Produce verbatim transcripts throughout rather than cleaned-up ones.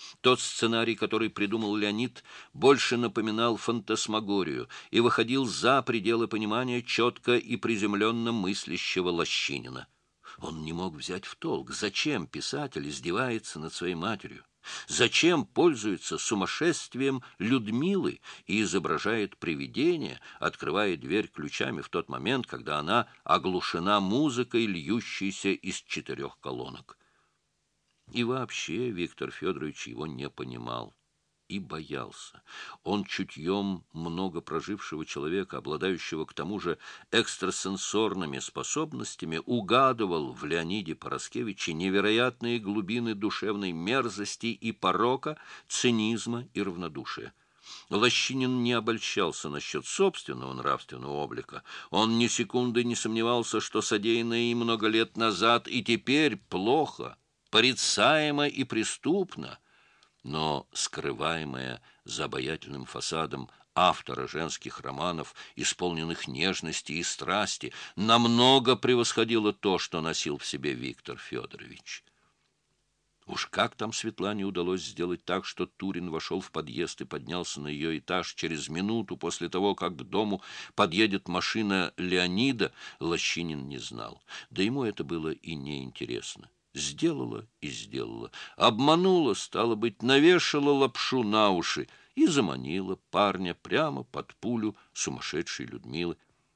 Тот сценарий, который придумал Леонид, больше напоминал фантасмагорию и выходил за пределы понимания четко и приземленно мыслящего Лощинина. Он не мог взять в толк, зачем писатель издевается над своей матерью, зачем пользуется сумасшествием Людмилы и изображает привидение, открывая дверь ключами в тот момент, когда она оглушена музыкой, льющейся из четырех колонок. И вообще Виктор Федорович его не понимал и боялся. Он чутьем много прожившего человека, обладающего к тому же экстрасенсорными способностями, угадывал в Леониде Параскевиче невероятные глубины душевной мерзости и порока, цинизма и равнодушия. Лощинин не обольщался насчет собственного нравственного облика. Он ни секунды не сомневался, что содеянное им много лет назад и теперь плохо, порицаемо и преступно, но скрываемое за обаятельным фасадом автора женских романов, исполненных нежности и страсти, намного превосходило то, что носил в себе Виктор Федорович. Уж как там Светлане удалось сделать так, что Турин вошел в подъезд и поднялся на ее этаж через минуту после того, как к дому подъедет машина Леонида, Лощинин не знал. Да ему это было и неинтересно. Сделала и сделала. Обманула, стало быть, навешала лапшу на уши и заманила парня прямо под пулю сумасшедшей Людмилы.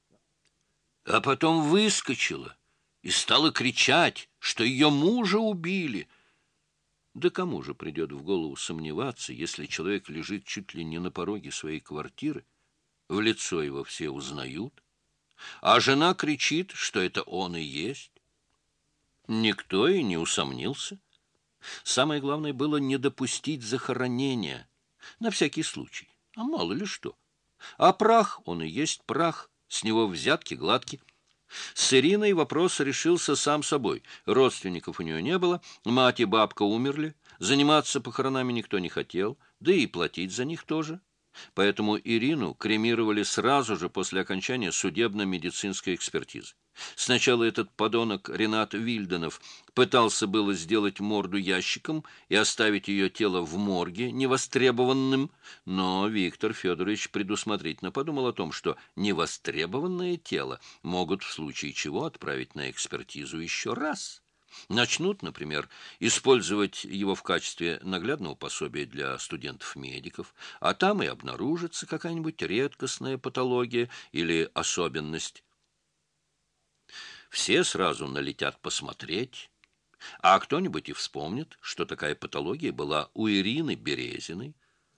А потом выскочила и стала кричать, что ее мужа убили. Да кому же придет в голову сомневаться, если человек лежит чуть ли не на пороге своей квартиры, в лицо его все узнают, а жена кричит, что это он и есть? Никто и не усомнился. Самое главное было не допустить захоронения, на всякий случай, а мало ли что. А прах, он и есть прах, с него взятки гладки. С Ириной вопрос решился сам собой. Родственников у нее не было, мать и бабка умерли, заниматься похоронами никто не хотел, да и платить за них тоже. Поэтому Ирину кремировали сразу же после окончания судебно-медицинской экспертизы. Сначала этот подонок Ренат Вильданов пытался было сделать морду ящиком и оставить ее тело в морге невостребованным, но Виктор Федорович предусмотрительно подумал о том, что невостребованное тело могут в случае чего отправить на экспертизу еще раз. Начнут, например, использовать его в качестве наглядного пособия для студентов-медиков, а там и обнаружится какая-нибудь редкостная патология или особенность. Все сразу налетят посмотреть, а кто-нибудь и вспомнит, что такая патология была у Ирины Березиной.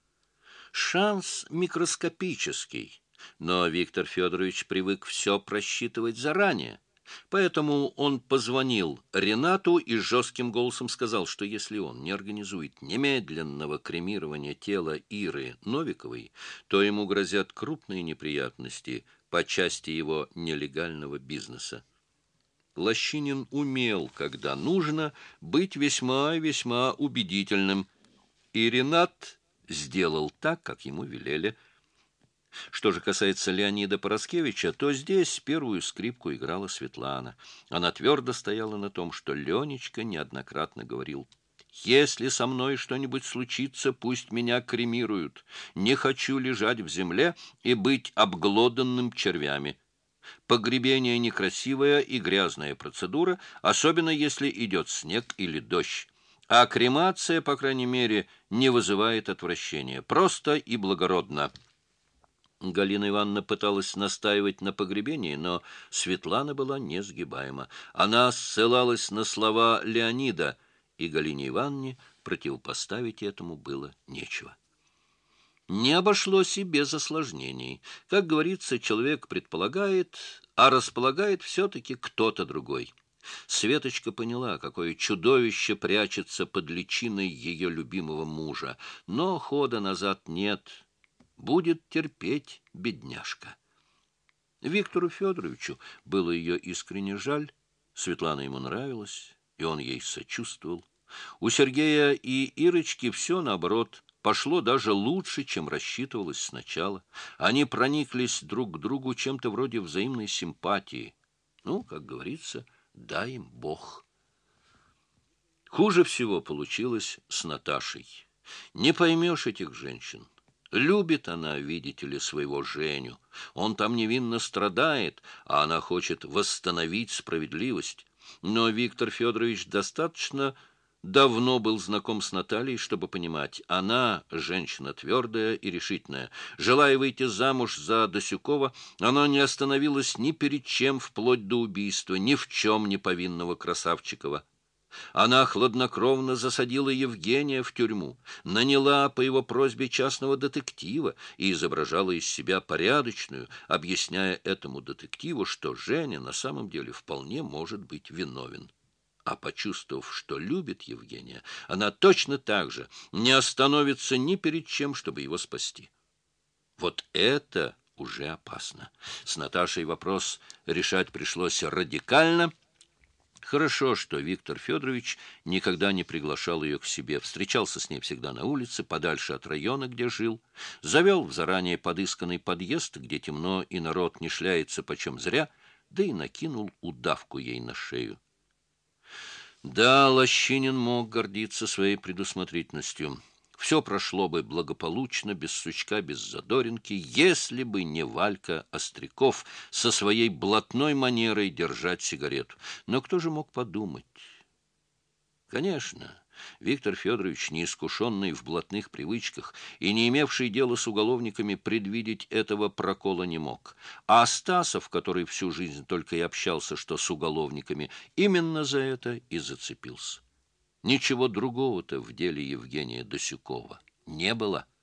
Шанс микроскопический, но Виктор Федорович привык все просчитывать заранее. Поэтому он позвонил Ренату и жестким голосом сказал, что если он не организует немедленного кремирования тела Иры Новиковой, то ему грозят крупные неприятности по части его нелегального бизнеса. Лощинин умел, когда нужно, быть весьма и весьма убедительным, и Ренат сделал так, как ему велели. Что же касается Леонида Параскевича, то здесь первую скрипку играла Светлана. Она твердо стояла на том, что Ленечка неоднократно говорил: «Если со мной что-нибудь случится, пусть меня кремируют. Не хочу лежать в земле и быть обглоданным червями. Погребение некрасивая и грязная процедура, особенно если идет снег или дождь. А кремация, по крайней мере, не вызывает отвращения. Просто и благородно». Галина Ивановна пыталась настаивать на погребении, но Светлана была несгибаема. Она ссылалась на слова Леонида, и Галине Ивановне противопоставить этому было нечего. Не обошлось и без осложнений. Как говорится, человек предполагает, а располагает все-таки кто-то другой. Светочка поняла, какое чудовище прячется под личиной ее любимого мужа, но хода назад нет. Будет терпеть, бедняжка. Виктору Федоровичу было ее искренне жаль. Светлана ему нравилась, и он ей сочувствовал. У Сергея и Ирочки все, наоборот, пошло даже лучше, чем рассчитывалось сначала. Они прониклись друг к другу чем-то вроде взаимной симпатии. Ну, как говорится, дай им Бог. Хуже всего получилось с Наташей. Не поймешь этих женщин. Любит она, видите ли, своего Женю. Он там невинно страдает, а она хочет восстановить справедливость. Но Виктор Федорович достаточно давно был знаком с Натальей, чтобы понимать, она женщина твердая и решительная. Желая выйти замуж за Досюкова, она не остановилась ни перед чем вплоть до убийства, ни в чем не повинного Красавчикова. Она хладнокровно засадила Евгения в тюрьму, наняла по его просьбе частного детектива и изображала из себя порядочную, объясняя этому детективу, что Женя на самом деле вполне может быть виновен. А почувствовав, что любит Евгения, она точно так же не остановится ни перед чем, чтобы его спасти. Вот это уже опасно. С Наташей вопрос решать пришлось радикально. Хорошо, что Виктор Федорович никогда не приглашал ее к себе, встречался с ней всегда на улице, подальше от района, где жил, завел в заранее подысканный подъезд, где темно и народ не шляется почем зря, да и накинул удавку ей на шею. Да, Лощинин мог гордиться своей предусмотрительностью. Все прошло бы благополучно, без сучка, без задоринки, если бы не Валька Остряков со своей блатной манерой держать сигарету. Но кто же мог подумать? Конечно, Виктор Федорович, неискушенный в блатных привычках и не имевший дела с уголовниками, предвидеть этого прокола не мог. А Стасов, который всю жизнь только и общался что с уголовниками, именно за это и зацепился. Ничего другого-то в деле Евгения Досюкова не было.